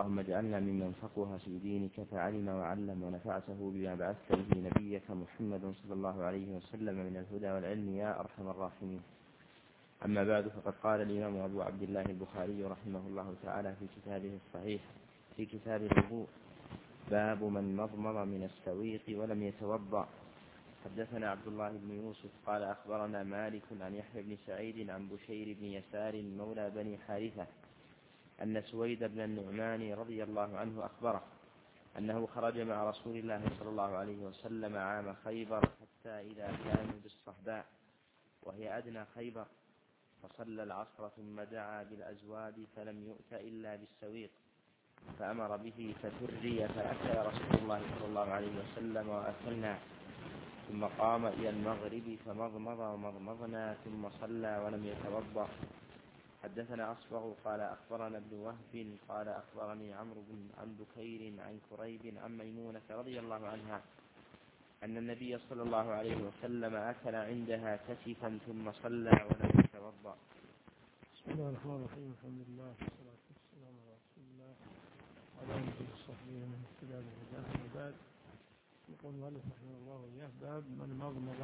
اللهم اجعلنا ممن فقه في دينك فعلم وعلم ونفعته بما بعثت به نبيك محمد صلى الله عليه وسلم من الهدى والعلم يا أرحم الراحمين. أما بعد، فقد قال الإمام أبو عبد الله البخاري رحمه الله تعالى في كتابه الصحيح في كتاب الوضوء: باب من مضمض من السويق ولم يتوضأ. حدثنا عبد الله بن يوسف قال أخبرنا مالك عن يحيى بن سعيد عن بشير بن يسار مولى بني حارثة أن سويد بن النعمان رضي الله عنه أخبره أنه خرج مع رسول الله صلى الله عليه وسلم عام خيبر حتى إذا كانوا بالصهباء وهي أدنى خيبر فصلى العصر ثم دعا بالأزواد فلم يؤت إلا بالسويق فأمر به فتري فأكل رسول الله صلى الله عليه وسلم وأكلنا، ثم قام إلى المغرب فمضمض ومضمضنا ثم صلى ولم يتوضأ. حدثنا أصبغ قال أخبرنا ابن وهب قال أخبرني عمرو عن بكير عن كريب عن ميمونة رضي الله عنها أن النبي صلى الله عليه وسلم أكل عندها كتفا ثم صلى ولم يتوضأ. بسم الله الرحمن الرحيم. الحمد لله والصلاة والسلام على رسول الله وعلى آله وصحبه ومن اهتدى بهداه وبعد. يقول المؤلف رحمه الله وإياه: باب من مضمض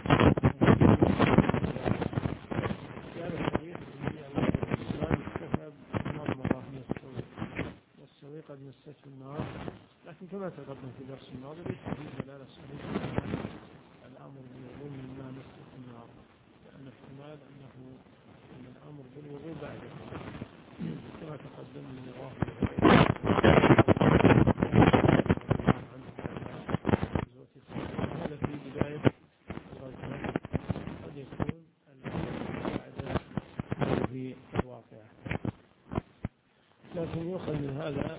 كان الحديث النبي عليه الصلاة والسلام اكتفى بمضمضة من السويق، والسويق قد مسته النار، لكن كما تقدم في درس الماضي ليس فيه دلالة صحيحة على الأمر بالوضوء مما مسته النار، لأن احتمال أنه من الأمر بالوضوء بعده كما تقدم من رواه هذا في بداية الغزوة، قد يكون الأمر بعد في الواقع، لكن يؤخذ من هذا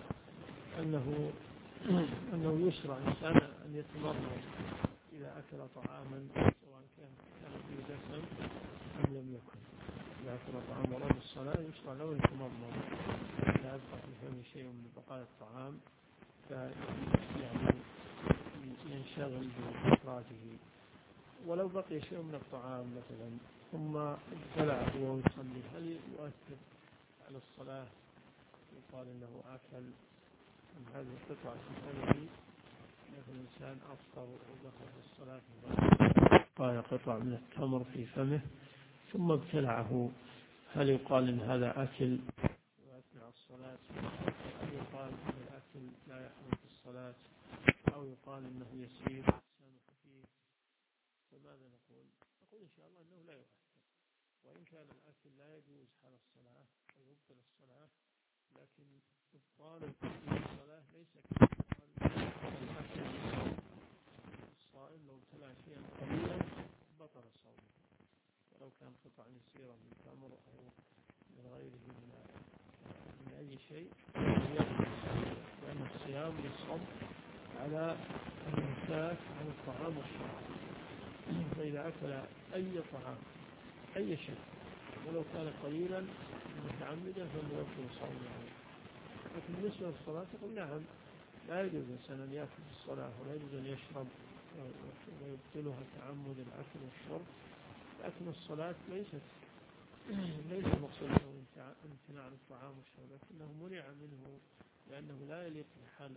أنه يشرع الإنسان أن يتمرن إذا أكل طعاما سواء كان فيه دسم أم لم يكن. إذا أكل طعام ورد الصلاة يشرع له أن يتمرن، لا يبقى في فمه شيء من بقايا الطعام يعني ينشغل بإخراجه. ولو بقي شيء من الطعام مثلا ثم ابتلعه وهو يصلي، هل يؤثر على الصلاة؟ يقال إنه أكل من هذه القطعة في فمه، مثل الإنسان أفطر ودخل في الصلاة بقايا قطع من التمر في فمه ثم ابتلعه، هل يقال إن هذا أكل وأثناء الصلاة، أو يقال إن الأكل لا يحرم في الصلاة، أو يقال إنه يسير سامح فيه؟ فماذا نقول؟ نقول إن شاء الله أنه لا يؤثر، وإن كان الأكل لا يجوز حال الصلاة أو يبطل الصلاة، لكن إبطال الصلاة ليس كإبطال الأكل. الصائم لو ابتلع شيئا قليلا بطل صومه، ولو كان قطع يسيرة من تمر أو من غيره من أي شيء، لأن الصيام يصب على الإمساك عن الطعام والشراب، فإذا أكل أي طعام أي شيء ولو كان قليلا متعمدا فإنه يبطل صومه. لكن بالنسبة للصلاة تقول نعم، لا يجوز الإنسان أن يأكل في الصلاة ولا يجوز أن يشرب ويبطلها تعمد الأكل والشرب، لكن الصلاة ليس مقصود امتناع الطعام والشرب، لكنه منع منه لأنه لا يليق بحال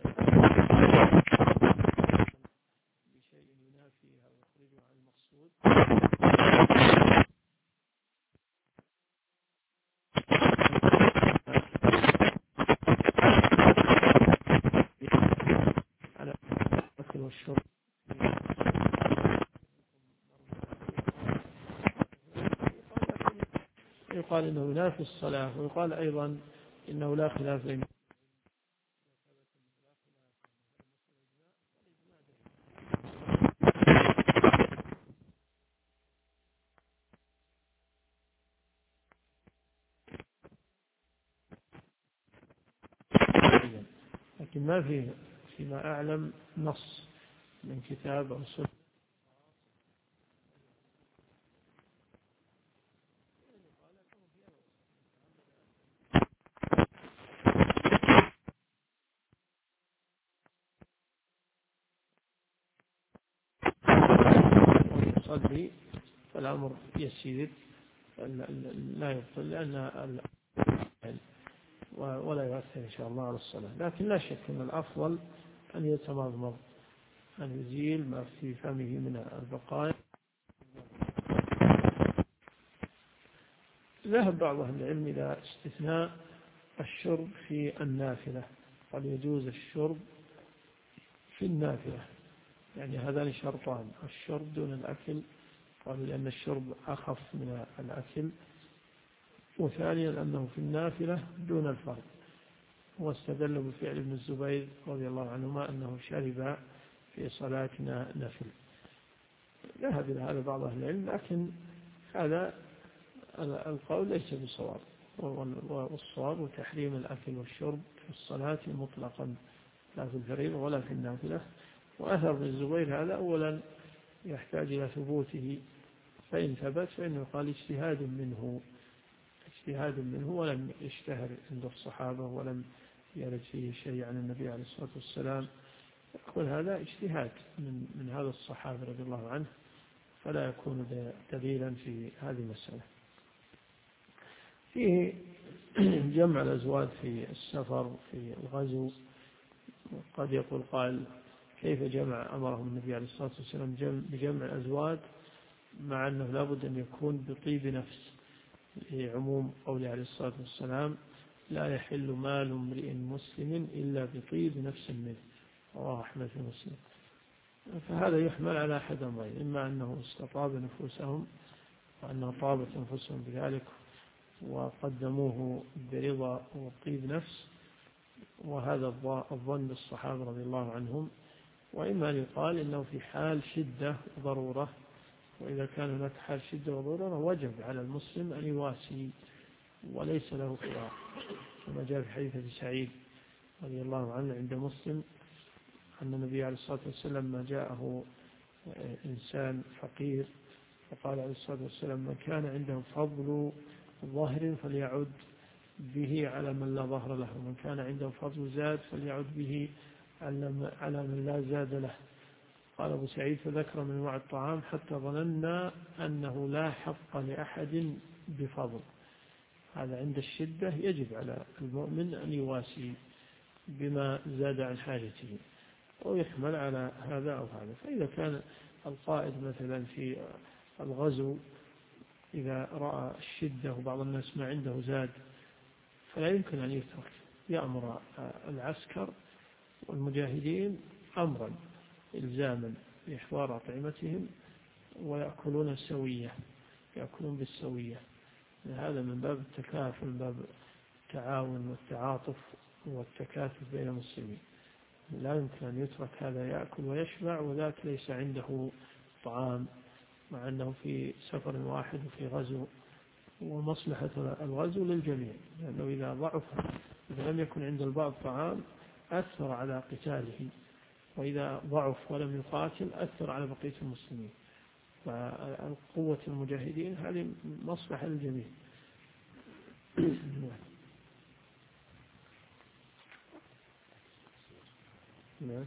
بشيء ينافيها ويخرجه عن المقصود. على الأكل والشرب يقال إنه ينافي الصلاة، ويقال أيضا إنه لا خلاف بين لكن ما فيه فيما أعلم نص من كتاب أو سنة يصلي فالأمر يسير لا يبطل، لأن ولا يؤثر إن شاء الله على الصلاة. لكن لا شك أن الأفضل أن يتمضمض، أن يزيل ما في فمه من البقايا. ذهب بعض أهل العلم إلى استثناء الشرب في النافلة، قال يجوز الشرب في النافلة، يعني هذان شرطان: الشرب دون الأكل، قالوا لأن الشرب أخف من الأكل، وثانيا أنه في النافلة دون الفرض. واستدل بفعل ابن الزبير رضي الله عنهما أنه شرب في صلاتنا نفل. ذهب إلى هذا بعض أهل العلم، لكن هذا القول ليس بصواب، والصواب تحريم الأكل والشرب في الصلاة مطلقا، لا في الفريضة ولا في النافلة. وأثر ابن الزبير هذا أولا يحتاج إلى ثبوته، فإن ثبت فإنه قال اجتهاد منه ولم يشتهر عند الصحابة ولم يرد فيه شيء عن النبي عليه الصلاة والسلام، يقول هذا اجتهاد من هذا الصحابة رضي الله عنه، فلا يكون دليلا في هذه المسألة. فيه جمع الأزواج في السفر في الغزو. قد يقول قائل: كيف أمرهم النبي عليه الصلاة والسلام بجمع الأزواج مع أنه لابد أن يكون بطيب نفس، لعموم قوله عليه الصلاة والسلام: لا يحل مال امرئ مسلم إلا بطيب نفس منه، رواه أحمد في مسلم. فهذا يحمل على أحد أمرين: إما أنه استطاب نفوسهم وأنه طابت أنفسهم بذلك وقدموه برضا وطيب نفس، وهذا الظن بالصحابة رضي الله عنهم، وإما أن يقال إنه في حال شدة وضرورة، وإذا كان هناك حال شدة وضرورة وجب على المسلم أن يواسي وليس له خيار، كما جاء في حديث أبي سعيد رضي الله عنه عند مسلم أن النبي عليه الصلاة والسلام ما جاءه إنسان فقير فقال عليه الصلاة والسلام: من كان عنده فضل ظهر فليعد به على من لا ظهر له، ومن كان عنده فضل زاد فليعد به على من لا زاد له. قال أبو سعيد: فذكر من انواع الطعام حتى ظننا أنه لا حق لأحد بفضل. هذا عند الشدة يجب على المؤمن أن يواسي بما زاد عن حاجته، ويحمل على هذا أو هذا. فإذا كان القائد مثلا في الغزو إذا رأى الشدة وبعض الناس ما عنده زاد فلا يمكن أن يترك، يأمر العسكر والمجاهدين أمرا إلزاما بإحضار أطعمتهم ويأكلون سوية، يأكلون بالسوية. هذا من باب التكافل، من باب التعاون والتعاطف والتكاتف بين المسلمين. لا يمكن أن يترك هذا يأكل ويشبع وذاك ليس عنده طعام، مع أنه في سفر واحد وفي غزو، ومصلحة الغزو للجميع، لأنه إذا لم يكن عند البعض طعام أثر على قتاله، وإذا ضعف ولم يقاتل أثر على بقية المسلمين. فقوة المجاهدين هذه مصلحة للجميع. نعم.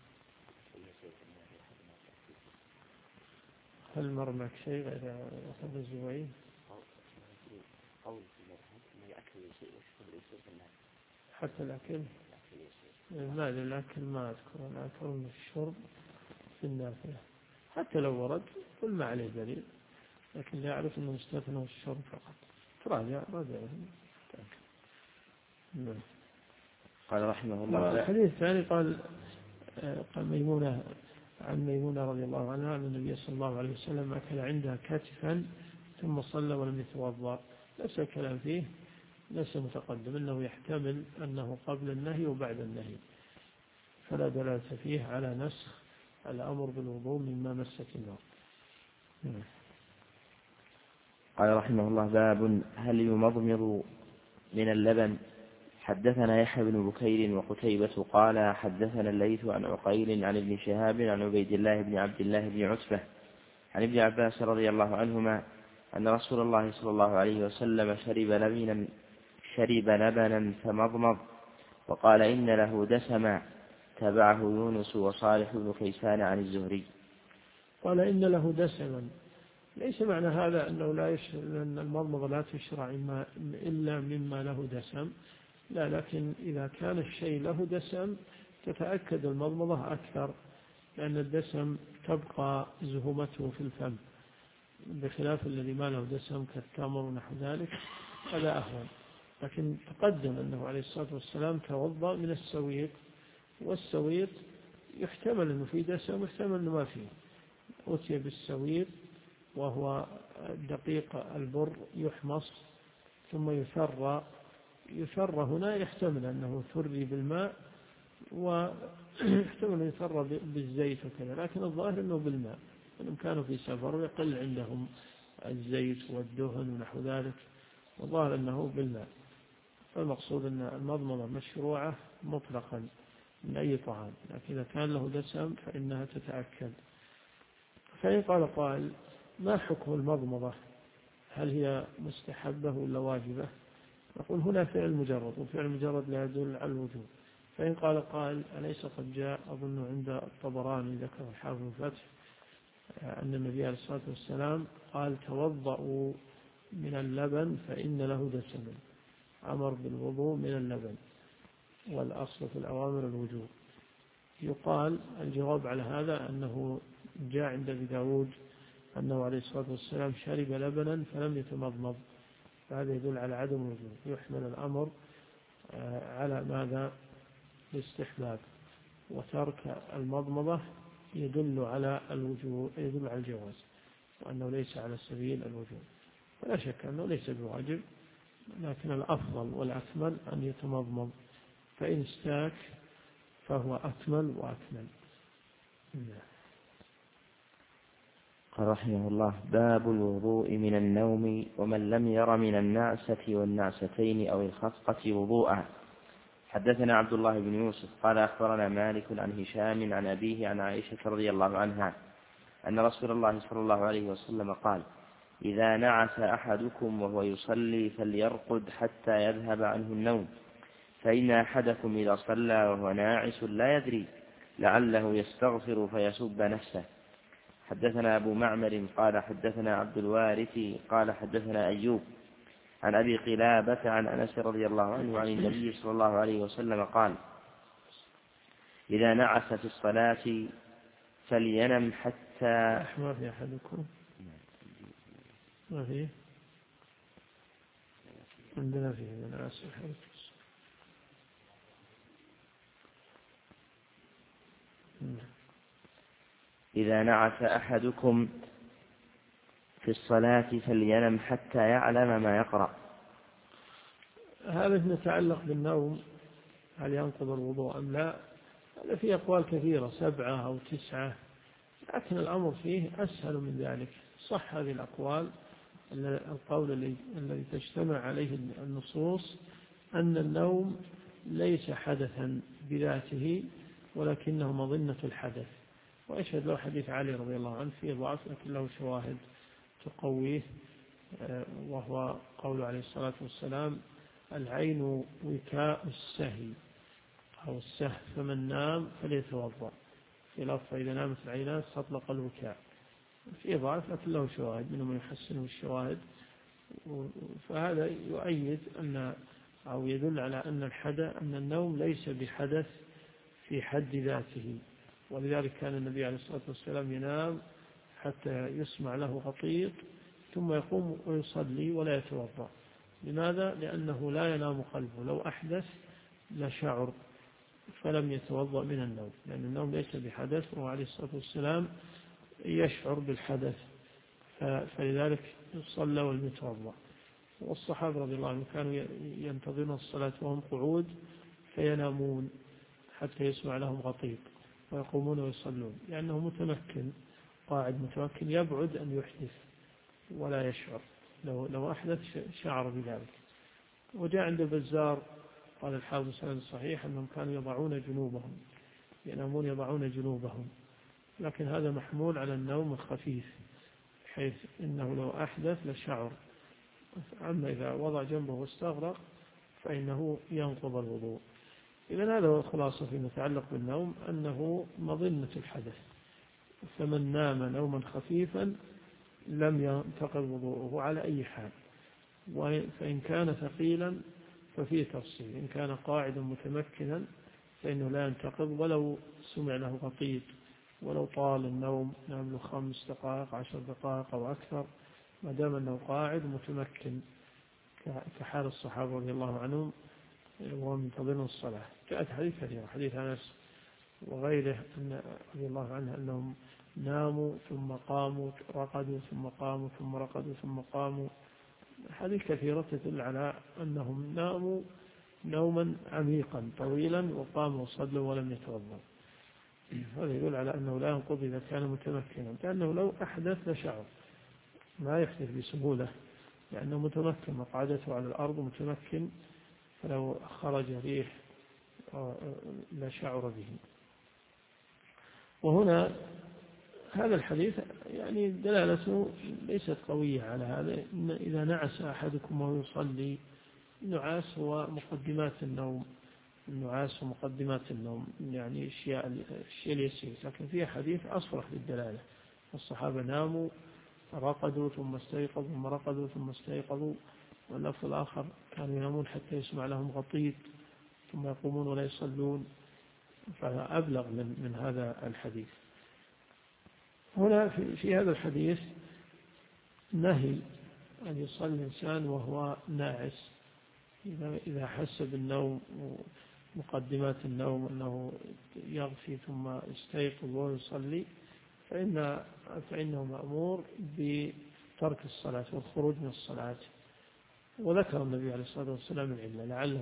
هل مر معك شيء غير أخذ الزبير؟ حتى الأكل ما الأكل ما أذكر، أنا أذكر أن الشرب في النافلة حتى لو ورد قل ما عليه دليل، لكن لا أعرف أنه مستثنى الشرب فقط. تراجع نعم. قال رحمه الله. الحديث الثاني قال ميمونة عن ميمونة رضي الله عنها أن النبي صلى الله عليه وسلم أكل عندها كتفا ثم صلى ولم يتوضأ. ليس الكلام فيه، ليس متقدم، إنه يحتمل أنه قبل النهي وبعد النهي، فلا دلالة فيه على نسخ الأمر بالوضوء مما مست النار. قال رحمه الله: باب هل يمضمض من اللبن. حدثنا يحيى بن بكير وقتيبة قال حدثنا الليث عن عقيل عن ابن شهاب عن عبيد الله بن عبد الله بن عتبة عن ابن عباس رضي الله عنهما أن رسول الله صلى الله عليه وسلم شرب لبنا فمضمض وقال إن له دسما. تبعه يونس وصالح بن كيسان عن الزهري. قال إن له دسما، ليس معنى هذا أنه أن المضمضة لا تشرع إلا مما له دسم، لا، لكن إذا كان الشيء له دسم تتأكد المضمضة أكثر، لأن الدسم تبقى زهومته في الفم، بخلاف الذي ما له دسم كالتمر ونحو ذلك، هذا أهون. لكن تقدم أنه عليه الصلاة والسلام توضأ من السويق، والسويق يحتمل أنه فيه دسم ويحتمل أنه ما فيه. أتي بالسويق وهو دقيق البر يحمص ثم يثرى هنا يحتمل أنه ثري بالماء، ويحتمل أن يثرى بالزيت وكذا، لكن الظاهر أنه بالماء، أنهم كانوا في سفر ويقل عندهم الزيت والدهن ونحو ذلك، والظاهر أنه بالماء. فالمقصود أن المضمضة مشروعة مطلقا من أي طعام، لكن إذا كان له دسم فإنها تتأكد. فإن قال قائل: ما حكم المضمضة؟ هل هي مستحبة ولا واجبة؟ نقول هنا فعل مجرد، وفعل مجرد لا يدل على الوجوب. فإن قال قائل: أليس قد جاء أظن عند الطبراني ذكر الحافظ الفتح أن النبي عليه الصلاة والسلام قال: توضأوا من اللبن فإن له دسم، أمر بالوضوء من اللبن، والأصل في الأوامر الوجوب. يقال الجواب على هذا أنه جاء عند أبي داود أنه عليه الصلاة والسلام شرب لبنا فلم يتمضمض، فهذا يدل على عدم الوجوب، يحمل الأمر على ماذا؟ الاستحباب، وترك المضمضة يدل على الوجوب، يدل على الجواز، وأنه ليس على سبيل الوجوب. فلا شك أنه ليس بواجب، لكن الأفضل والأكمل أن يتمضمض، فإن استاك فهو أكمل وأكمل. قال رحمه الله: باب الوضوء من النوم ومن لم ير من النعسة والنعستين أو الخفقة وضوءا. حدثنا عبد الله بن يوسف قال أخبرنا مالك عن هشام عن أبيه عن عائشة رضي الله عنها أن رسول الله صلى الله عليه وسلم قال: إذا نعس أحدكم وهو يصلي فليرقد حتى يذهب عنه النوم، فإن أحدكم إذا صلى وهو ناعس لا يدري لعله يستغفر فيسب نفسه. حدثنا أبو معمر قال حدثنا عبد الوارث قال حدثنا أيوب عن أبي قلابة عن أنس رضي الله عنه عن النبي صلى الله عليه وسلم قال: إذا نعس في الصلاة فلينم حتى ما في أحدكم، ما في عندنا فيه من نعس أحدكم. إذا نعس أحدكم في الصلاة فلينم حتى يعلم ما يقرأ. هذا يتعلق بالنوم، هل ينقض الوضوء أم لا؟ هذا فيه أقوال كثيرة، 7 أو 9، لكن الأمر فيه أسهل من ذلك. صح هذه الأقوال، القول الذي تجتمع عليه النصوص أن النوم ليس حدثا بذاته ولكنه مظنة الحدث. ويشهد له حديث علي رضي الله عنه فيه ضعف لكن له شواهد تقويه، وهو قول عليه الصلاة والسلام: العين وكاء السهي أو السهل، فمن نام فليتوضأ. في لفظ: إذا نامت العينان فاطلق الوكاء. في ضعف لكن له شواهد، منهم من يحسنه الشواهد. فهذا يؤيد أو يدل على أن النوم ليس بحدث في حد ذاته. ولذلك كان النبي عليه الصلاة والسلام ينام حتى يسمع له غطيط ثم يقوم ويصلي ولا يتوضأ. لماذا؟ لأنه لا ينام قلبه، لو أحدث لشعر، فلم يتوضأ من النوم، لأن النوم ليس بحدث، وهو عليه الصلاة والسلام يشعر بالحدث، فلذلك صلى ولم يتوضأ. والصحابة رضي الله عنهم كانوا ينتظرون الصلاة وهم قعود فينامون حتى يسمع لهم غطيط ويقومون ويصلون، لأنه متمكن، قاعد متمكن، يبعد أن يحدث ولا يشعر، لو أحدث شعر بذلك. وجاء عند البزار قال الحافظ سند صحيح أنهم كانوا يضعون جنوبهم، ينامون يضعون جنوبهم، لكن هذا محمول على النوم الخفيف، حيث إنه لو أحدث لشعر. أما إذا وضع جنبه واستغرق فإنه ينقض الوضوء. إذن هذا هو الخلاصة فيما يتعلق بالنوم، أنه مظنة الحدث، فمن نام نوما خفيفا لم ينتقض وضوءه على أي حال، فإن كان ثقيلا ففيه تفصيل. إن كان قاعدا متمكنا فإنه لا ينتقض ولو سمع له غطيط، ولو طال النوم، نام له 5 دقائق 10 دقائق أو أكثر، ما دام أنه قاعد متمكن كحال الصحابة رضي الله عنهم وهم ينتظرون الصلاة. جاءت حديث كثيرة، حديث أنس وغيره أن رضي الله عنه أنهم ناموا ثم قاموا، رقدوا ثم قاموا، ثم رقدوا ثم قاموا. حديث كثيرة تدل على أنهم ناموا نوما عميقا طويلا وقاموا وصلوا ولم يتوضأوا. هذا يدل على أنه لا ينقض إذا كان متمكنا، لأنه لو أحدث لشعر، ما يحدث بسهولة لأنه متمكن، مقعدته على الأرض متمكن، فلو خرج ريح لشعر به. وهنا هذا الحديث يعني دلالته ليست قوية على هذا. إن إذا نعس أحدكم وهو يصلي، النعاس هو مقدمات النوم، النعاس ومقدمات النوم يعني الشيء اليسير، لكن فيها حديث أصرح بالدلالة. الصحابة ناموا رقدوا ثم استيقظوا ثم رقدوا ثم استيقظوا، واللفظ الآخر كانوا ينامون حتى يسمع لهم غطيط ثم يقومون ولا يصلون، فأبلغ من هذا الحديث. هنا في هذا الحديث نهي أن يصلي الإنسان وهو ناعس، إذا حس بالنوم ومقدمات النوم أنه يغفي ثم يستيقظ وهو يصلي، فإنه مأمور بترك الصلاة والخروج من الصلاة. وذكر النبي عليه الصلاة والسلام العلة،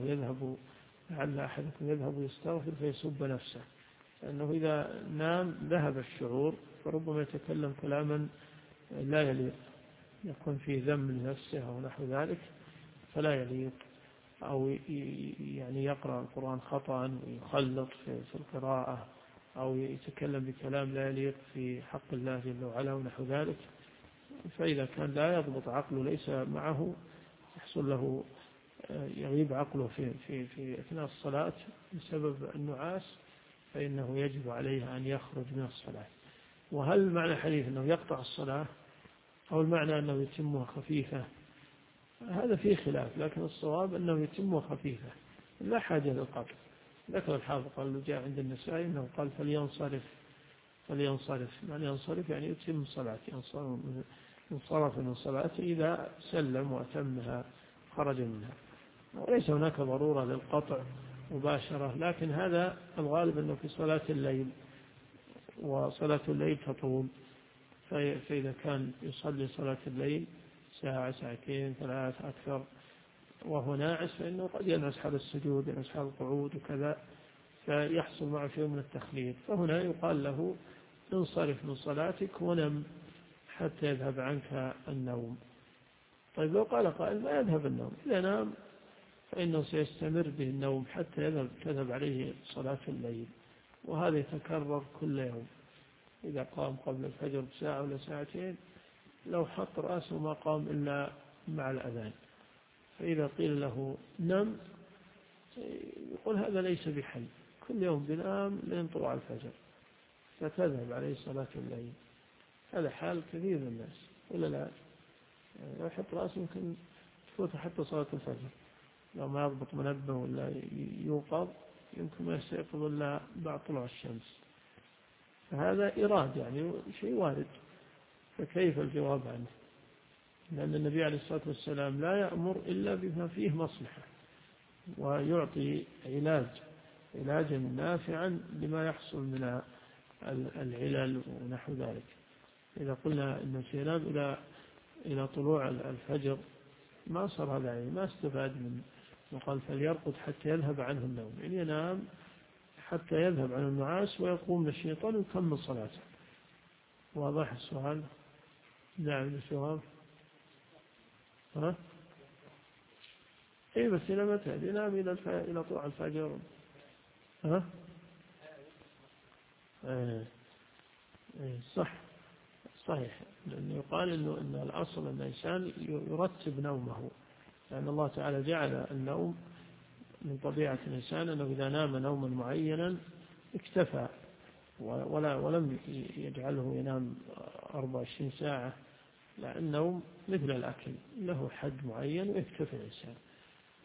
لعل أحدكم يذهب يستغفر فيسب نفسه، لأنه إذا نام ذهب الشعور، فربما يتكلم كلاما لا يليق، يكون فيه ذم لنفسه أو نحو ذلك فلا يليق، أو يعني يقرأ القرآن خطأ ويخلط في القراءة، أو يتكلم بكلام لا يليق في حق الله جل وعلا ونحو ذلك. فإذا كان لا يضبط عقله، ليس معه، يحصل له يغيب عقله في أثناء الصلاة بسبب النعاس، فإنه يجب عليه أن يخرج من الصلاة. وهل معنى الحديث أنه يقطع الصلاة أو المعنى أنه يتمها خفيفة؟ هذا فيه خلاف، لكن الصواب أنه يتمها خفيفة، لا حاجة للقطع. ذكر الحافظ قال جاء عند النسائي أنه قال فلينصرف، معنى ينصرف يعني يتم صلاته، انصرف من صلاته إذا سلم وأتمها خرج منها. وليس هناك ضرورة للقطع مباشرة، لكن هذا الغالب أنه في صلاة الليل، وصلاة الليل تطول، فإذا كان يصلي صلاة الليل ساعة ساعتين 3 أكثر وهو ناعس، فإنه قد ينعس حال السجود، ينعس حال القعود وكذا، فيحصل معه شيء من التخليط. فهنا يقال له انصرف من صلاتك ونم حتى يذهب عنك النوم. طيب لو قال قائل ما يذهب النوم، إذا نام فإنه سيستمر به النوم حتى تذهب عليه صلاة الليل، وهذا يتكرر كل يوم. إذا قام قبل الفجر بساعة ولا ساعتين، لو حط رأسه ما قام إلا مع الأذان. فإذا قيل له نم، يقول هذا ليس بحل، كل يوم بنام لين طلوع الفجر فتذهب عليه صلاة الليل. هذا حال كثير من الناس، ولا لا؟ يعني لو يحط رأسه يمكن تفوت حتى صلاة الفجر، لو ما يضبط منبه ولا يوقظ يمكن ما يستيقظ إلا بعد طلوع الشمس. فهذا إراد، يعني شيء وارد، فكيف الجواب عنه؟ لأن النبي عليه الصلاة والسلام لا يأمر إلا بما فيه مصلحة، ويعطي علاجا نافعا لما يحصل من العلل ونحو ذلك. إذا قلنا أنه سينام إلى طلوع الفجر، ما صار هذا يعني ما استفاد من وقال فليرقد حتى يذهب عنه النوم، يعني ينام حتى يذهب عنه النعاس ويقوم للشيطان ويكمل صلاته. واضح السؤال؟ نعم الجواب. إيه بس إلى متى؟ ينام إلى طلوع الفجر. صحيح، لأنه يقال إن الأصل أن الإنسان يرتب نومه، لأن الله تعالى جعل النوم من طبيعة الإنسان أنه إذا نام نوما معينا اكتفى، ولم يجعله ينام 24 ساعة، لأن النوم مثل الأكل له حد معين ويكتفي الإنسان.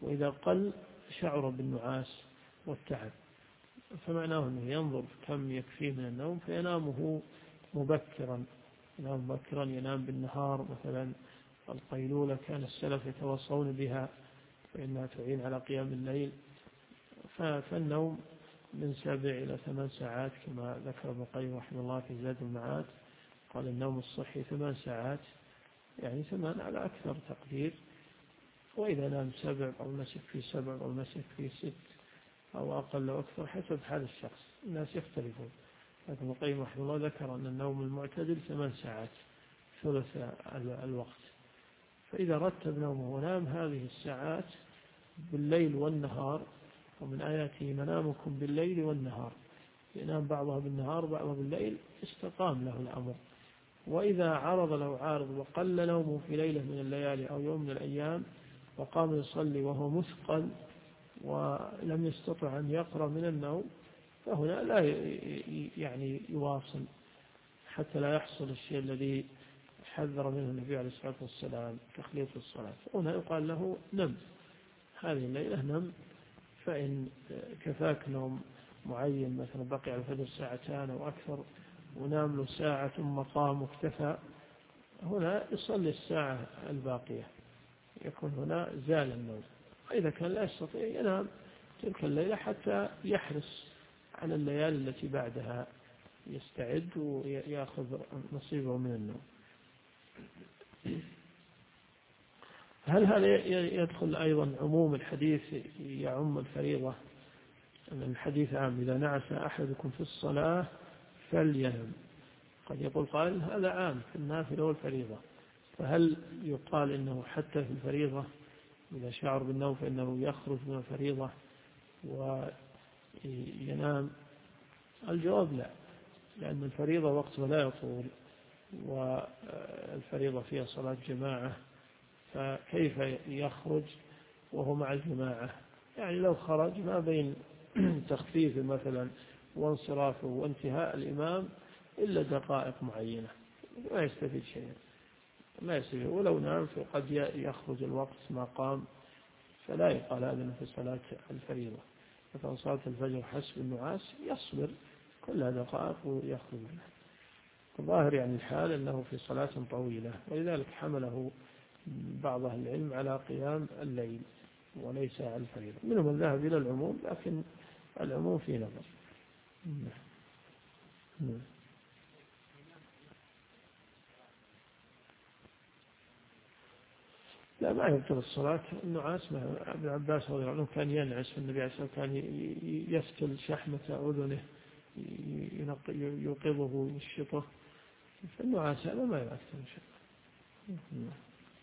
وإذا قل شعر بالنعاس والتعب، فمعناه أنه ينظر كم يكفيه من النوم فينامه مبكرا، ينام بالنهار. مثلا القيلولة كان السلف يتوصون بها فإنها تعين على قيام الليل. فالنوم من 7 إلى 8 ساعات كما ذكر ابن القيم رحمه الله في زاد المعاد، قال النوم الصحي 8 ساعات، يعني 8 على أكثر تقدير. وإذا نام 7 أو مسك في 7 أو مسك في 6 أو أقل أو أكثر حسب حال الشخص، الناس يختلفون. لكن ابن القيم رحمه الله ذكر أن النوم المعتدل 8 ساعات ثلث الوقت. فإذا رتب نومه ونام هذه الساعات بالليل والنهار، ومن آياته منامكم بالليل والنهار، ينام بعضها بالنهار بعضها بالليل، استقام له الأمر. وإذا عرض له عارض وقل نومه في ليلة من الليالي أو يوم من الأيام وقام يصلي وهو مثقل ولم يستطع أن يقرأ من النوم، فهنا لا يعني يواصل حتى لا يحصل الشيء الذي حذر منه النبي عليه الصلاة والسلام، تخليط الصلاة. هنا يقال له نم هذه الليلة، نم، فإن كفاك نوم معين مثلا بقي على الفجر 2 ساعات أو أكثر ونام له 1 ساعة ثم قام واكتفى، هنا يصلي 1 ساعة الباقية، يكون هنا زال النوم. وإذا كان لا يستطيع ينام تلك الليلة حتى يحرص على الليالي التي بعدها، يستعد ويأخذ نصيبه من النوم. هل هذا يدخل أيضا عموم الحديث يعم الفريضة؟ الحديث عام: إذا نعس أحدكم في الصلاة فلينم. قد يقول قائل هذا عام في النافلة والفريضة، فهل يقال إنه حتى في الفريضة إذا شعر بالنوم فإنه يخرج من الفريضة وينام؟ الجواب لا، لأن الفريضة وقتها لا يطول، والفريضة فيها صلاة جماعة، فكيف يخرج وهو مع الجماعة؟ يعني لو خرج ما بين تخفيف مثلا وانصرافه وانتهاء الإمام إلا دقائق معينة، ما يستفيد شيئا، ما يستفيد. ولو نام فقد يخرج الوقت ما قام، فلا يقال هذا في صلاة الفريضة. مثلا صلاة الفجر حسب النعاس يصبر كلها دقائق ويخرج منها. الظاهر يعني الحال أنه في صلاة طويلة، ولذلك حمله بعض أهل العلم على قيام الليل وليس على الفريضة. منهم من ذهب إلى العموم، لكن العموم في نظر. لا، ما يبطل الصلاة النعاس. ابن عباس رضي الله عنه كان ينعس، والنبي عليه الصلاة والسلام كان يفتل شحمة أذنه يوقظه ويشطه، فالنعاس هذا ما يؤثر إن شاء الله.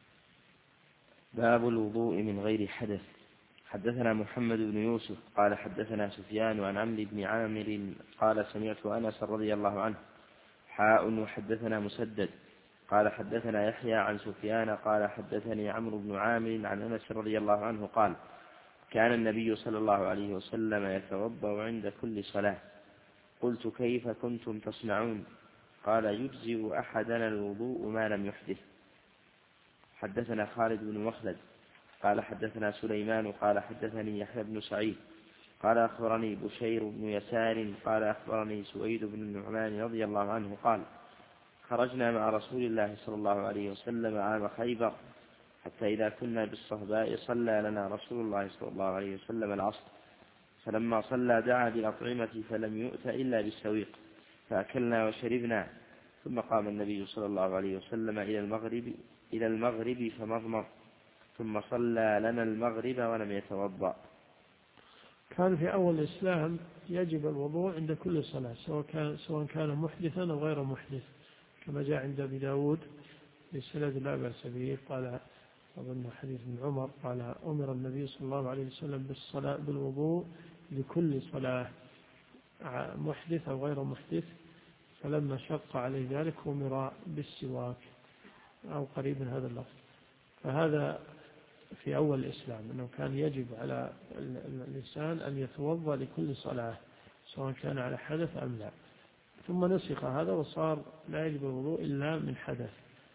باب الوضوء من غير حدث. حدثنا محمد بن يوسف قال حدثنا سفيان عن عمرو بن عامر قال سمعت أنس رضي الله عنه وحدثنا مسدد قال حدثنا يحيى عن سفيان قال حدثني عمرو بن عامر عن أنس رضي الله عنه قال كان النبي صلى الله عليه وسلم يتوضأ عند كل صلاة. قلت كيف كنتم تصنعون؟ قال يجزئ أحدنا الوضوء ما لم يحدث. حدثنا خالد بن مخلد قال حدثنا سليمان قال حدثني يحيى بن سعيد قال أخبرني بشير بن يسار قال أخبرني سويد بن النعمان رضي الله عنه قال خرجنا مع رسول الله صلى الله عليه وسلم عام خيبر حتى إذا كنا بالصهباء صلى لنا رسول الله صلى الله عليه وسلم العصر، فلما صلى دعا بالأطعمة فلم يؤت إلا بالسويق، فأكلنا وشربنا، ثم قام النبي صلى الله عليه وسلم إلى المغرب فمضمض، ثم صلى لنا المغرب ولم يتوضأ. كان في أول الإسلام يجب الوضوء عند كل صلاة سواء كان محدثا أو غير محدث، كما جاء عند أبي داود بسند لا بأس به. قال أظن حديث ابن عمر قال أمر النبي صلى الله عليه وسلم بالوضوء لكل صلاة محدث أو غير محدث، فلما شق عليه ذلك أمر بالسواك أو قريب من هذا اللفظ. فهذا في أول الإسلام أنه كان يجب على الإنسان أن يتوضأ لكل صلاة سواء كان على حدث أم لا، ثم نسخ هذا وصار لا يجب الوضوء إلا من حدث.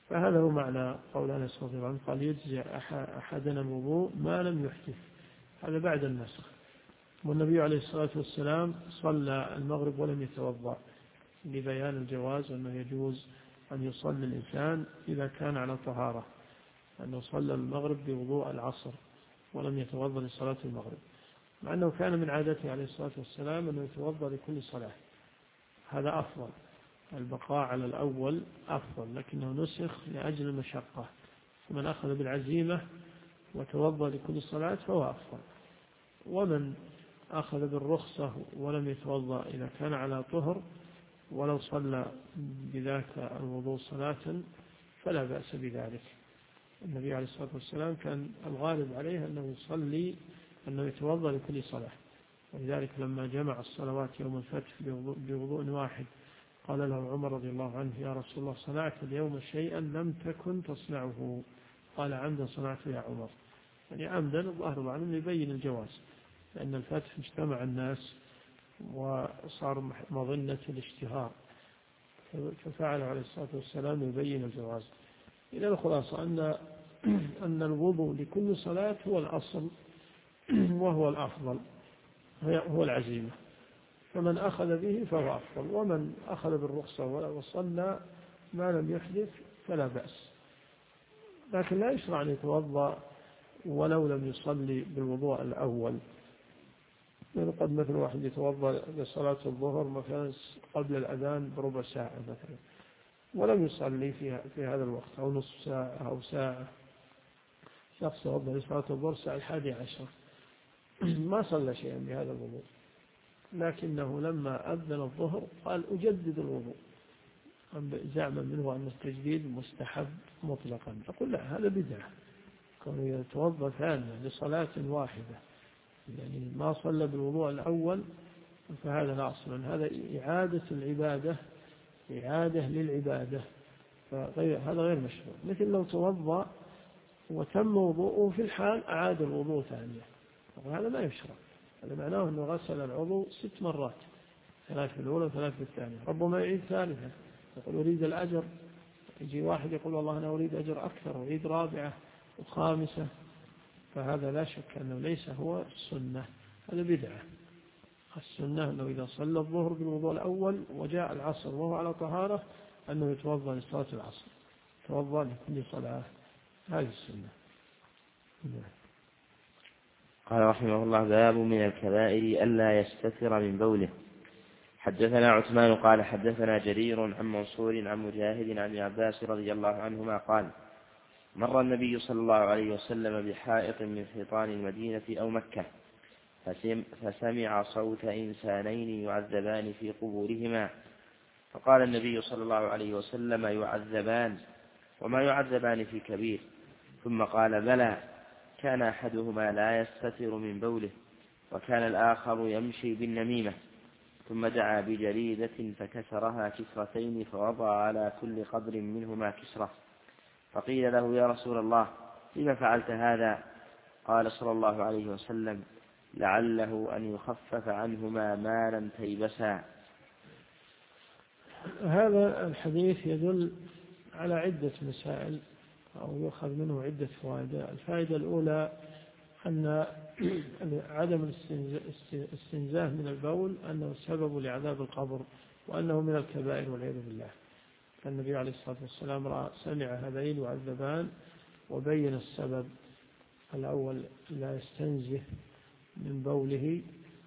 فهذا هو معنى قول أنس رضي الله عنه قال يجزي أحدنا الوضوء ما لم يحدث، هذا بعد النسخ. والنبي عليه الصلاة والسلام صلى المغرب ولم يتوضأ، لبيان الجواز أنه يجوز أن يصلي الإنسان إذا كان على طهارة، أنه صلى المغرب بوضوء العصر ولم يتوضأ لصلاة المغرب، مع أنه كان من عادته عليه الصلاة والسلام أنه يتوضأ لكل صلاة. هذا أفضل، البقاء على الأول أفضل، لكنه نسخ لأجل المشقة، فمن أخذ بالعزيمة وتوضأ لكل صلاة فهو أفضل. ومن أخذ بالرخصة ولم يتوضأ إذا كان على طهر ولو صلى بذاك الوضوء صلاة فلا بأس بذلك. النبي عليه الصلاة والسلام كان الغالب عليه أنه يصلي أنه يتوضأ لكل صلاة، ولذلك لما جمع الصلوات يوم الفتح بوضوء واحد قال له عمر رضي الله عنه يا رسول الله صنعت اليوم شيئا لم تكن تصنعه، قال عمدا صنعته يا عمر، يعني عمدا الظاهر عنه يبين الجواز، لأن الفتح اجتمع الناس وصار مظنة الاشتهار، ففعل عليه الصلاة والسلام يبين الجواز. إذا الخلاصة أن الوضوء لكل صلاة هو الأصل وهو الأفضل، هو العزيمة، فمن أخذ به فهو أفضل، ومن أخذ بالرخصة وصلى ما لم يحدث فلا بأس، لكن لا يشرع أن يتوضأ ولو لم يصلي بالوضوء الأول. يعني قد مثل واحد يتوضأ لصلاة الظهر مثلا قبل الأذان بربع ساعة مثلا ولم يصلي في هذا الوقت، أو نصف ساعة أو ساعة. شخص توضأ لصلاة الظهر الساعة 11 ما صلى شيئا بهذا الوضوء، لكنه لما أذن الظهر قال أجدد الوضوء، زعما منه أن التجديد مستحب مطلقا. أقول لا، هذا بدعة، كونه يتوضأ ثانيا لصلاة واحدة يعني ما صلى بالوضوء الأول، فهذا لا أصل، هذا إعادة العبادة، إعادة للعبادة، هذا غير مشروع. مثل لو توضأ وتم وضوءه في الحال أعاد الوضوء ثانية، وهذا ما يشرع. هذا معناه أنه غسل العضو 6 مرات، 3 في الأولى و3 في الثانية، ربما يعيد ثالثة يقول أريد الأجر، يجي واحد يقول والله أنا أريد أجر أكثر، أريد رابعة وخامسة، فهذا لا شك أنه ليس هو السنة، هذا بدعة. السنة أنه إذا صلى الظهر بالوضوء الأول وجاء العصر وهو على طهارة أنه يتوضأ لصلاة العصر، يتوضأ لكل صلاة، هذه السنة. قال رحمه الله باب من الكبائر ألا يستتر من بوله. حدثنا عثمان قال حدثنا جرير عن منصور عن مجاهد عن عباس رضي الله عنهما قال مر النبي صلى الله عليه وسلم بحائط من حيطان المدينة أو مكة فسمع صوت إنسانين يعذبان في قبورهما، فقال النبي صلى الله عليه وسلم يعذبان وما يعذبان في كبير، ثم قال بلى، كان أحدهما لا يستتر من بوله وكان الآخر يمشي بالنميمة، ثم دعا بجريدة فكسرها كسرتين فوضع على كل قبر منهما كسرة، فقيل له يا رسول الله لما فعلت هذا؟ قال صلى الله عليه وسلم لعله أن يخفف عنهما ما لم تيبسا. هذا الحديث يدل على عدة مسائل أو يؤخذ منه عدة فوائد. الفائدة الأولى أن عدم الاستنزاه من البول أنه سبب لعذاب القبر، وأنه من الكبائر والعياذ بالله. فالنبي عليه الصلاة والسلام سمع هذين يعذبان وبين السبب. الأول لا يستنزه من بوله،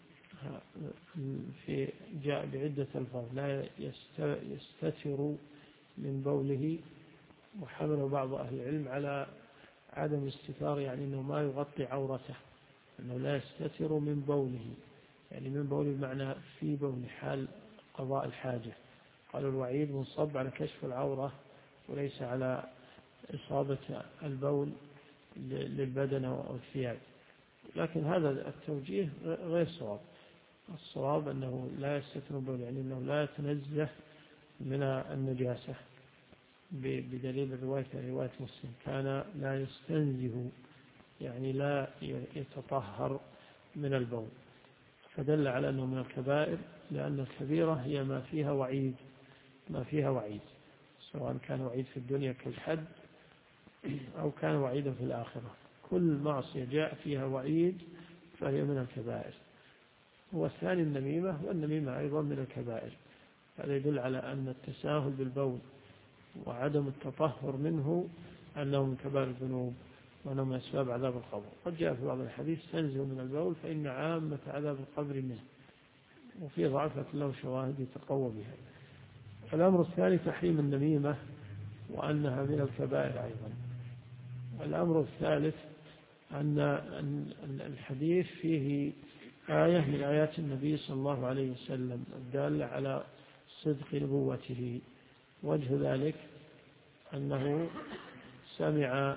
جاء بعدة ألفاظ، لا يستتر من بوله، وحمله بعض أهل العلم على عدم الاستتار، يعني أنه ما يغطي عورته، أنه لا يستتر من بوله، يعني من بوله بمعنى في بوله حال قضاء الحاجة. قالوا الوعيد منصب على كشف العورة وليس على إصابة البول للبدن أو الثياب، لكن هذا التوجيه غير صواب. الصواب أنه لا يستتر من بوله، يعني أنه لا يتنزه من النجاسة، بدليل رواية مسلم كان لا يستنزه، يعني لا يتطهر من البول، فدل على أنه من الكبائر، لأن الكبيرة هي ما فيها وعيد. سواء كان وعيد في الدنيا كالحد أو كان وعيدا في الآخرة. كل معصية جاء فيها وعيد فهي من الكبائر. والثاني النميمة، والنميمة أيضا من الكبائر. هذا يدل على أن التساهل بالبول وعدم التطهر منه أنه من كبائر الذنوب وأنه من أسباب عذاب القبر. قد جاء في بعض الحديث تنزل من البول فإن عامة عذاب القبر منه، وفي ضعف له شواهد يتقوى بها. الأمر الثاني تحريم النميمة وأنها من الكبائر أيضا. الأمر الثالث أن الحديث فيه آية من آيات النبي صلى الله عليه وسلم الدالة على صدق نبوته. وجه ذلك أنه سمع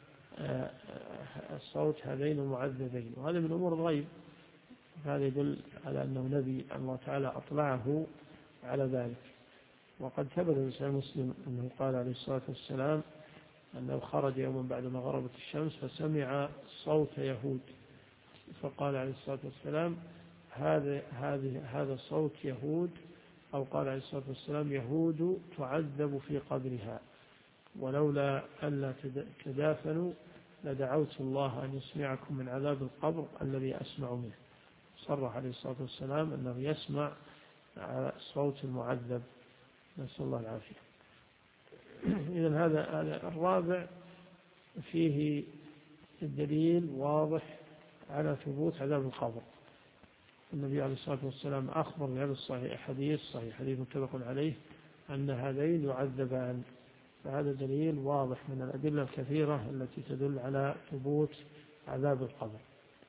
صوت هذين المعذبين، وهذا من أمور الغيب. هذا يدل على أنه نبي الله تعالى أطلعه على ذلك. وقد ثبت في صحيح مسلم أنه قال عليه الصلاة والسلام أنه خرج يوما بعدما غربت الشمس فسمع صوت يهود، فقال عليه الصلاة والسلام هذا صوت يهود، أو قال عليه الصلاة والسلام يهود تعذب في قبرها، ولولا ألا تدافنوا لدعوت الله أن يسمعكم من عذاب القبر الذي أسمع منه. صرح عليه الصلاة والسلام أنه يسمع صوت المعذب، نسأل الله العافية. إذن هذا الرابع فيه الدليل واضح على ثبوت عذاب القبر. النبي عليه الصلاة والسلام أخبر بهذا الصحيح حديث متفق عليه أن هذين يعذبان، فهذا دليل واضح من الأدلة الكثيرة التي تدل على ثبوت عذاب القبر.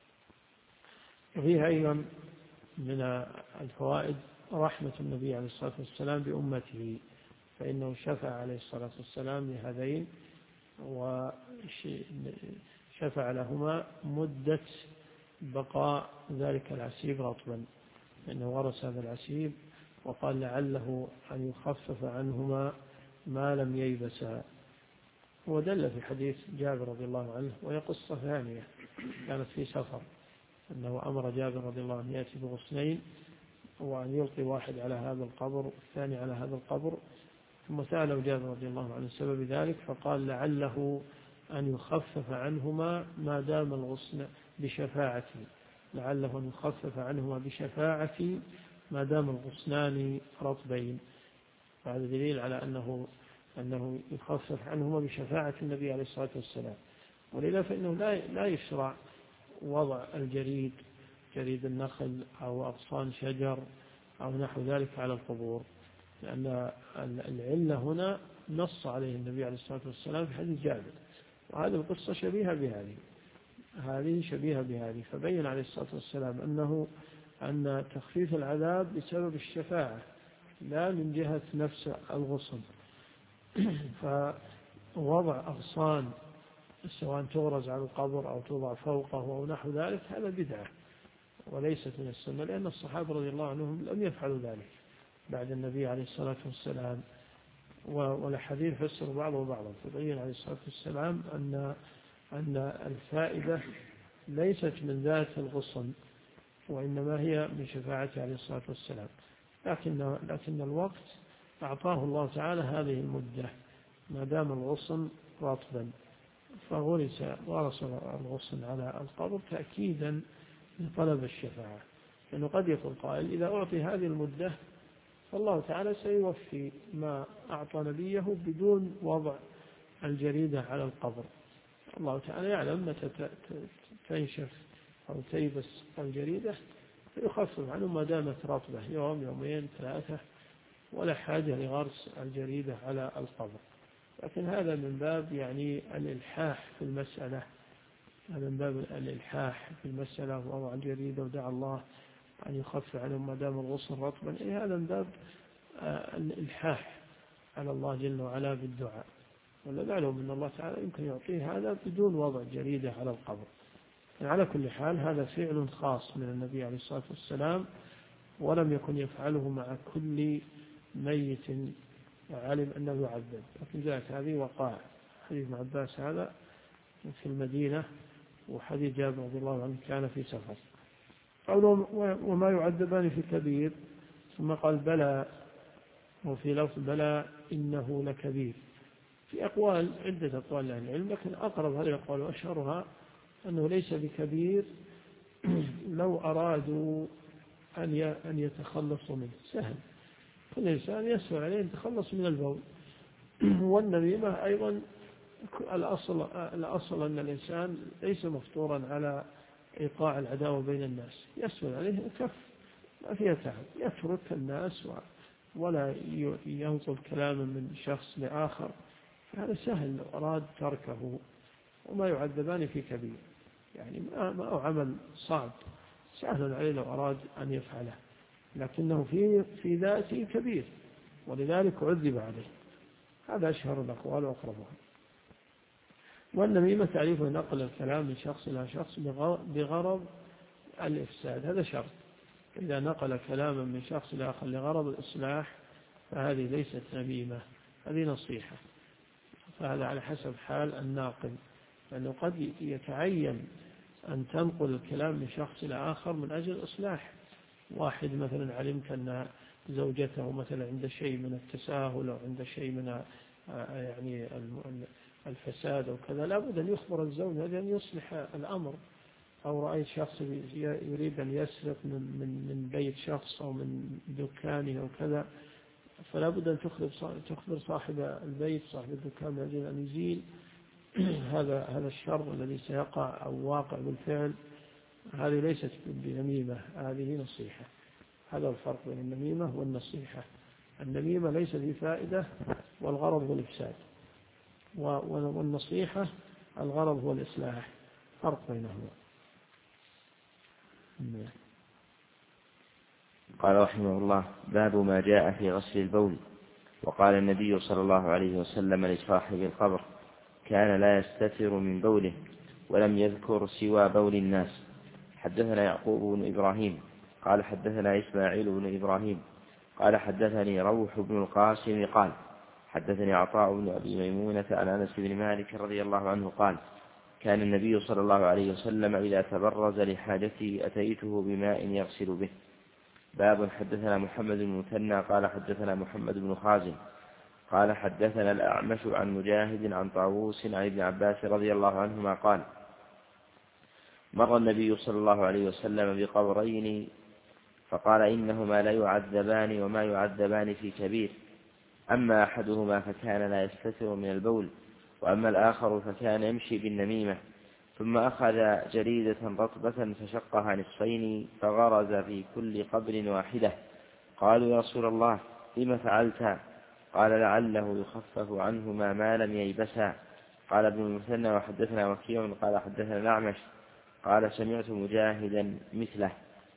وفيها أيضا من الفوائد رحمة النبي عليه الصلاة والسلام بأمته، فإنه شفع عليه الصلاة والسلام لهذين وشفع لهما مدة بقاء ذلك العسيب رطبا، لأنه ورث هذا العسيب وقال لعله أن يخفف عنهما ما لم ييبسا. ودل في حديث جابر رضي الله عنه، وهي قصة ثانية كانت في سفر، أنه أمر جابر رضي الله عنه يأتي بغصنين وأن يلقي واحد على هذا القبر والثاني على هذا القبر، ثم سأله جابر رضي الله عنه سبب ذلك فقال لعله أن يخفف عنهما ما دام الغصن بشفاعتي، لعله أن يخفف عنهما بشفاعتي ما دام الغصنان رطبين. فهذا دليل على أنه يخفف عنهما بشفاعة النبي عليه الصلاة والسلام. ولذا فإنه لا يشرع وضع جريد النخل أو أغصان شجر أو نحو ذلك على القبور، لأن العلة هنا نص عليه النبي عليه الصلاة والسلام في حديث جابر، وهذه القصة شبيهة بهذه، فبين عليه الصلاة والسلام أن تخفيف العذاب بسبب الشفاعة لا من جهة نفس الغصن. فوضع أغصان سواء تغرز على القبر أو توضع فوقه أو نحو ذلك هذا بدعة وليست من السنة، لأن الصحابة رضي الله عنهم لم يفعلوا ذلك بعد النبي عليه الصلاة والسلام. والحديث فسر بعضه بعضا، فبين عليه الصلاة والسلام أن الفائدة ليست من ذات الغصن وإنما هي من شفاعته عليه الصلاة والسلام، لكن الوقت أعطاه الله تعالى هذه المدة ما دام الغصن رطبا، فغرس الغصن على القبر تأكيدا لطلب الشفاعة. لأنه قد يقول قائل إذا أعطي هذه المدة فالله تعالى سيوفي ما أعطى نبيه بدون وضع الجريدة على القبر. الله تعالى يعلم متى تنشف أو تيبس الجريدة فيخفف عنه ما دامت رطبة يوم يومين ثلاثة، ولا حاجة لغرس الجريدة على القبر. لكن هذا من باب الإلحاح في المسألة، ووضع الجريدة ودعا الله أن يخفف عنهم ما دام الغصن رطبا، هذا من باب الإلحاح على الله جل وعلا بالدعاء. ولا نعلم أن الله تعالى يمكن يعطيه هذا بدون وضع جريدة على القبر. على كل حال هذا فعل خاص من النبي عليه الصلاة والسلام، ولم يكن يفعله مع كل ميت علم أنه يعذب، لكن جاءت هذه وقائع. حديث ابن عباس هذا في المدينة، وحديث جابر رضي الله عنه كان في سفر. قالوا وما يعذبان في كبير، ثم قال بلى وفي لفظ بلى إنه لكبير. في أقوال عدة أقوال أهل العلم، لكن أقرب هذه الأقوال وأشهرها أنه ليس بكبير لو أرادوا أن يتخلصوا منه. سهل، كل إنسان يسهل عليه أن يتخلص من البول. والنميمة أيضا الأصل أن الإنسان ليس مفطورا على إيقاع العداوة بين الناس، يسهل عليه كف، ما فيها تعب، يترك الناس ولا ينقل كلاما من شخص لآخر، هذا سهل لو أراد تركه، وما يعذبان في كبير، يعني ما هو عمل صعب، سهل عليه لو أراد أن يفعله، لكنه في ذاته كبير، ولذلك عذب عليه. هذا أشهر الأقوال وأقربها. والنميمة تعريفه نقل الكلام من شخص إلى شخص بغرض الإفساد، هذا شرط. إذا نقل كلاما من شخص إلى آخر لغرض الإصلاح فهذه ليست نميمة، هذه نصيحة. فهذا على حسب حال الناقل، لأنه قد يتعين أن تنقل الكلام من شخص إلى آخر من أجل الإصلاح. واحد مثلا علمت أن زوجته مثلا عند شيء من التساهل أو عند شيء من يعني الفساد أو كذا، لا بد أن يخبر الزوج أن يصلح الأمر. أو رأيت شخص يريد أن يسرق من بيت شخص أو من دكانه أو كذا، فلا بد أن تخبر صاحب البيت صاحب الدكان من أجل أن يزيل هذا الشر الذي سيقع أو واقع بالفعل. هذه ليست بنميمة، هذه نصيحة. هذا الفرق بين النميمة والنصيحة. النميمة ليس ذي فائدة والغرض هو الإفساد، والنصيحة الغرض هو الإصلاح، فرق بينهما. قال رحمه الله: باب ما جاء في غسل البول. وقال النبي صلى الله عليه وسلم لصاحب القبر: كان لا يستتر من بوله، ولم يذكر سوى بول الناس. حدثنا يعقوب بن إبراهيم قال حدثنا إسماعيل بن إبراهيم قال حدثني روح بن القاسم قال حدثني عطاء بن أبي ميمونة عن أنس بن مالك رضي الله عنه قال: كان النبي صلى الله عليه وسلم إذا تبرز لحاجته أتيته بماء يغسل به. باب حدثنا محمد بن مثنى قال حدثنا محمد بن خازم قال حدثنا الأعمش عن مجاهد عن طاووس عن ابن عباس رضي الله عنهما قال: مر النبي صلى الله عليه وسلم بقبرين فقال: إنهما لا يعذبان وما يعذبان في كبير، أما أحدهما فكان لا يستتر من البول، وأما الآخر فكان يمشي بالنميمة. ثم أخذ جريدة رطبة فشقها نصفين فغرز في كل قبر واحدة. قالوا: يا رسول الله لم فعلت؟ قال: لعله يخفف عنهما ما لم ييبسا. قال ابن المثنى: وحدثنا وكيع قال حدثنا الأعمش قال سمعت مجاهدا مثله.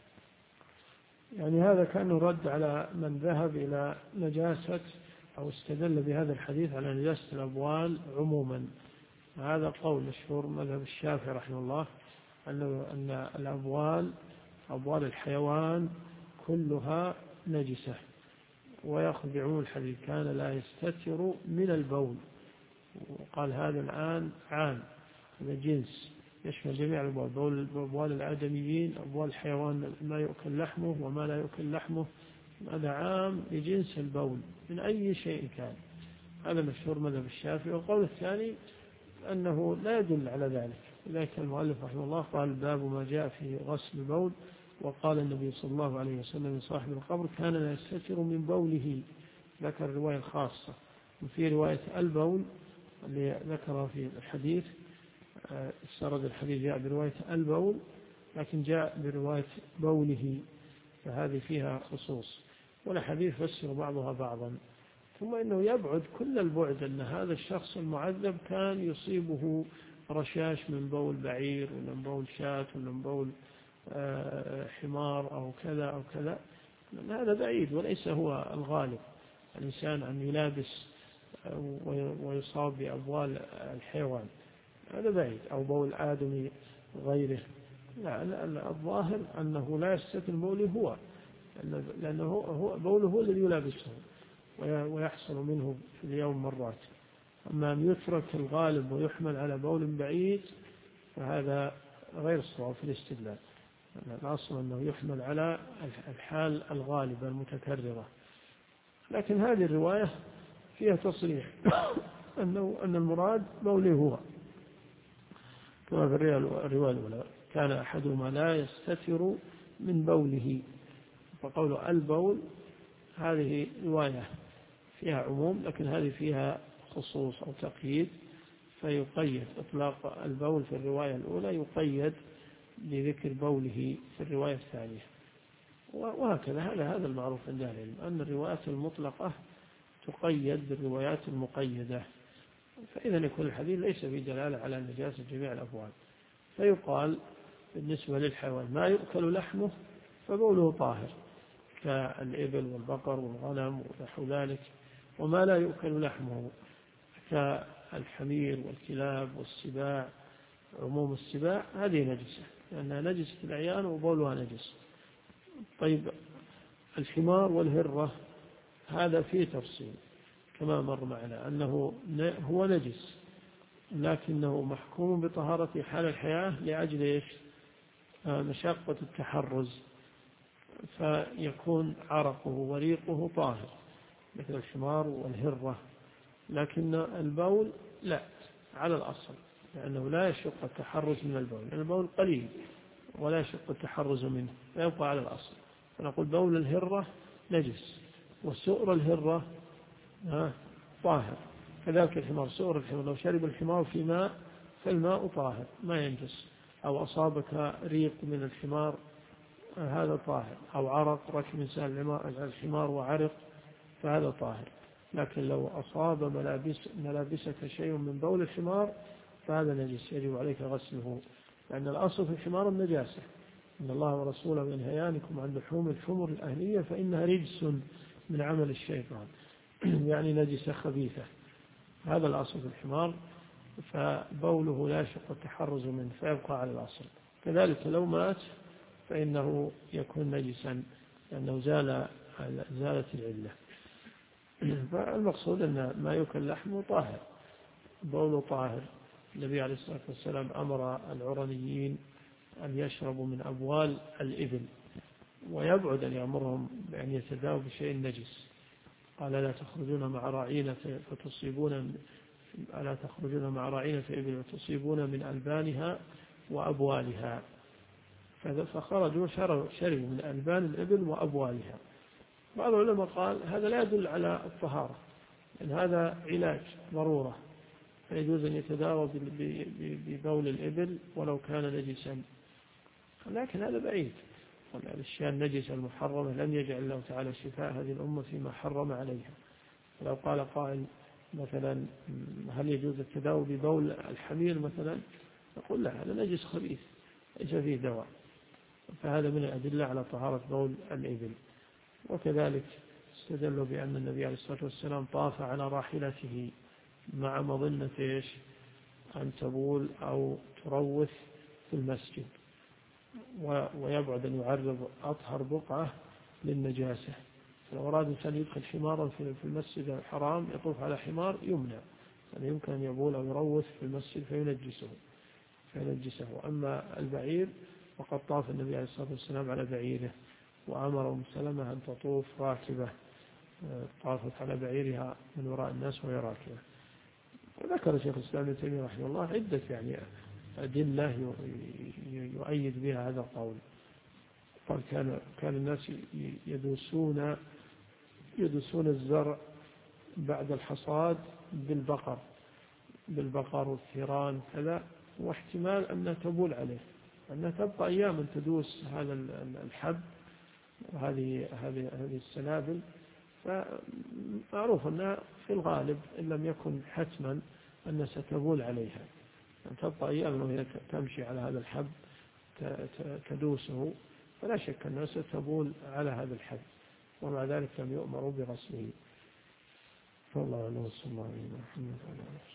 يعني هذا كان رد على من ذهب إلى نجاسة أو استدل بهذا الحديث على نجاسة الأبوال عموما. هذا قول مشهور مذهب الشافعي رحمه الله، أن الأبوال أبوال الحيوان كلها نجسة، ويأخذ بعموم الحديث كان لا يستتر من البول. وقال هذا الآن عام، هذا جنس يشمل جميع الأبوال، أبوال الآدميين، أبوال الحيوان ما يؤكل لحمه وما لا يؤكل لحمه، هذا عام لجنس البول من أي شيء كان. هذا مشهور مذهب الشافعي. والقول الثاني أنه لا يدل على ذلك، لذلك المؤلف رحمه الله قال: باب ما جاء في غسل البول. وقال النبي صلى الله عليه وسلم لصاحب القبر: كان لا يستتر من بوله. ذكر الرواية الخاصة. وفي رواية البول اللي ذكرها في الحديث، السرد الحديث جاء برواية البول، لكن جاء برواية بوله، فهذه فيها خصوص، والحديث فسر بعضها بعضا. ثم إنه يبعد كل البعد أن هذا الشخص المعذب كان يصيبه رشاش من بول بعير ولا من بول شاة ولا من بول حمار أو كذا أو كذا، هذا بعيد وليس هو الغالب. الإنسان أن يلابس ويصاب بأبوال الحيوان هذا بعيد، أو بول آدمي غيره. لا، الظاهر أنه لا يستتر بوله هو، لأنه هو بوله هو الذي يلابسه ويحصل منه في اليوم مرات. أما أن يترك الغالب ويحمل على بول بعيد فهذا غير الصواب في الاستدلال. الأصل أنه يحمل على الحال الغالبة المتكررة. لكن هذه الرواية فيها تصريح أن المراد بوله هو، كما في الرواية الأولى كان أحدهما لا يستتر من بوله، فقول البول هذه رواية فيها عموم، لكن هذه فيها خصوص أو تقييد، فيقيد إطلاق البول في الرواية الأولى يقيد بذكر بوله في الرواية الثانية. وهكذا هذا المعروف عند أهل العلم أن الروايات المطلقة تقيد بالروايات المقيدة، فإذا يكون الحديث ليس فيه دلالة على نجاسة جميع الأبوال. فيقال بالنسبة للحيوان ما يؤكل لحمه فبوله طاهر كالإبل والبقر والغنم ونحو ذلك، وما لا يؤكل لحمه كالحمير والكلاب والسباع، عموم السباع هذه نجسة لأنها نجسة العيان وبولها نجس. طيب الحمار والهرة هذا فيه تفصيل كما مر معنا أنه هو نجس لكنه محكوم بطهارة حال الحياة لأجل مشقة التحرز، فيكون عرقه وريقه طاهر مثل الحمار والهرة. لكن البول لا على الأصل، لأنه لا يشق التحرز من البول، لأن البول قليل ولا يشق التحرز منه فيبقى على الأصل. فنقول بول الهرة نجس، وسؤر الهرة طاهر، كذلك الحمار سؤر الحمار لو شرب الحمار في ماء فالماء طاهر ما ينجس، أو أصابك ريق من الحمار هذا طاهر، أو عرق ركب إنسان الحمار وعرق فهذا طاهر. لكن لو أصاب ملابسك شيء من بول الحمار فهذا نجس يجب عليك غسله، لأن الأصل في الحمار النجاسة، إن الله ورسوله ينهيانكم عن لحوم الحمر الأهلية فإنها رجس من عمل الشيطان يعني نجسة خبيثة، هذا الأصل في الحمار، فبوله لا يشق التحرز منه فيبقى على الأصل. كذلك لو مات فإنه يكون نجسا لأنه زالت العلة. فالمقصود أن ما يؤكل لحمه طاهر، بوله طاهر. النبي عليه الصلاة والسلام أمر العرنيين أن يشربوا من أبوال الإبل، ويبعد أن يأمرهم بأن يتداووا بشيء نجس. قال لا تخرجون مع راعينا في إبل وتصيبون من ألبانها وأبوالها، فخرجوا شربوا من ألبان الإبل وأبوالها. بعض العلماء قال هذا لا يدل على الطهارة، لأن هذا علاج ضرورة، فيجوز أن يتداوى ببول الإبل ولو كان نجسا، لكن هذا بعيد. والأشياء النجسة المحرمة لم يجعل الله تعالى شفاء هذه الأمة فيما حرم عليها. لو قال قائل مثلا هل يجوز التداوي ببول الحمير مثلا، نقول لا، هذا نجس خبيث ليس فيه دواء، فهذا من الأدلة على طهارة بول الإبل. وكذلك استدلوا بأن النبي عليه الصلاة والسلام طاف على راحلته مع مظنة أن تبول أو تروث في المسجد، ويبعد أن يعرض أطهر بقعة للنجاسة. لو أراد إنسان يدخل حمارا في المسجد الحرام يطوف على حمار يمنع، يعني يمكن أن يبول أو يروث في المسجد فينجسه. أما البعير وقد طاف النبي عليه الصلاة والسلام على بعيره، وأمر أم سلمة أن تطوف راكبة، طافت على بعيرها من وراء الناس وهي راكبة. وذكر شيخ الإسلام ابن تيمية رحمه الله عدة أدلة يؤيد بها هذا القول. قال كان الناس يدوسون الزرع بعد الحصاد بالبقر والثيران كذا، واحتمال أنها تبول عليه، أنها تبقى أياما تدوس هذا الحب وهذه السنابل، فمعروف أنها في الغالب إن لم يكن حتما أنها ستبول عليها، أن تبقى أياما وهي تمشي على هذا الحب تدوسه، فلا شك أنها ستبول على هذا الحب، ومع ذلك لم يؤمروا بغسله. فالله أعلم. صلى الله عليه وسلم.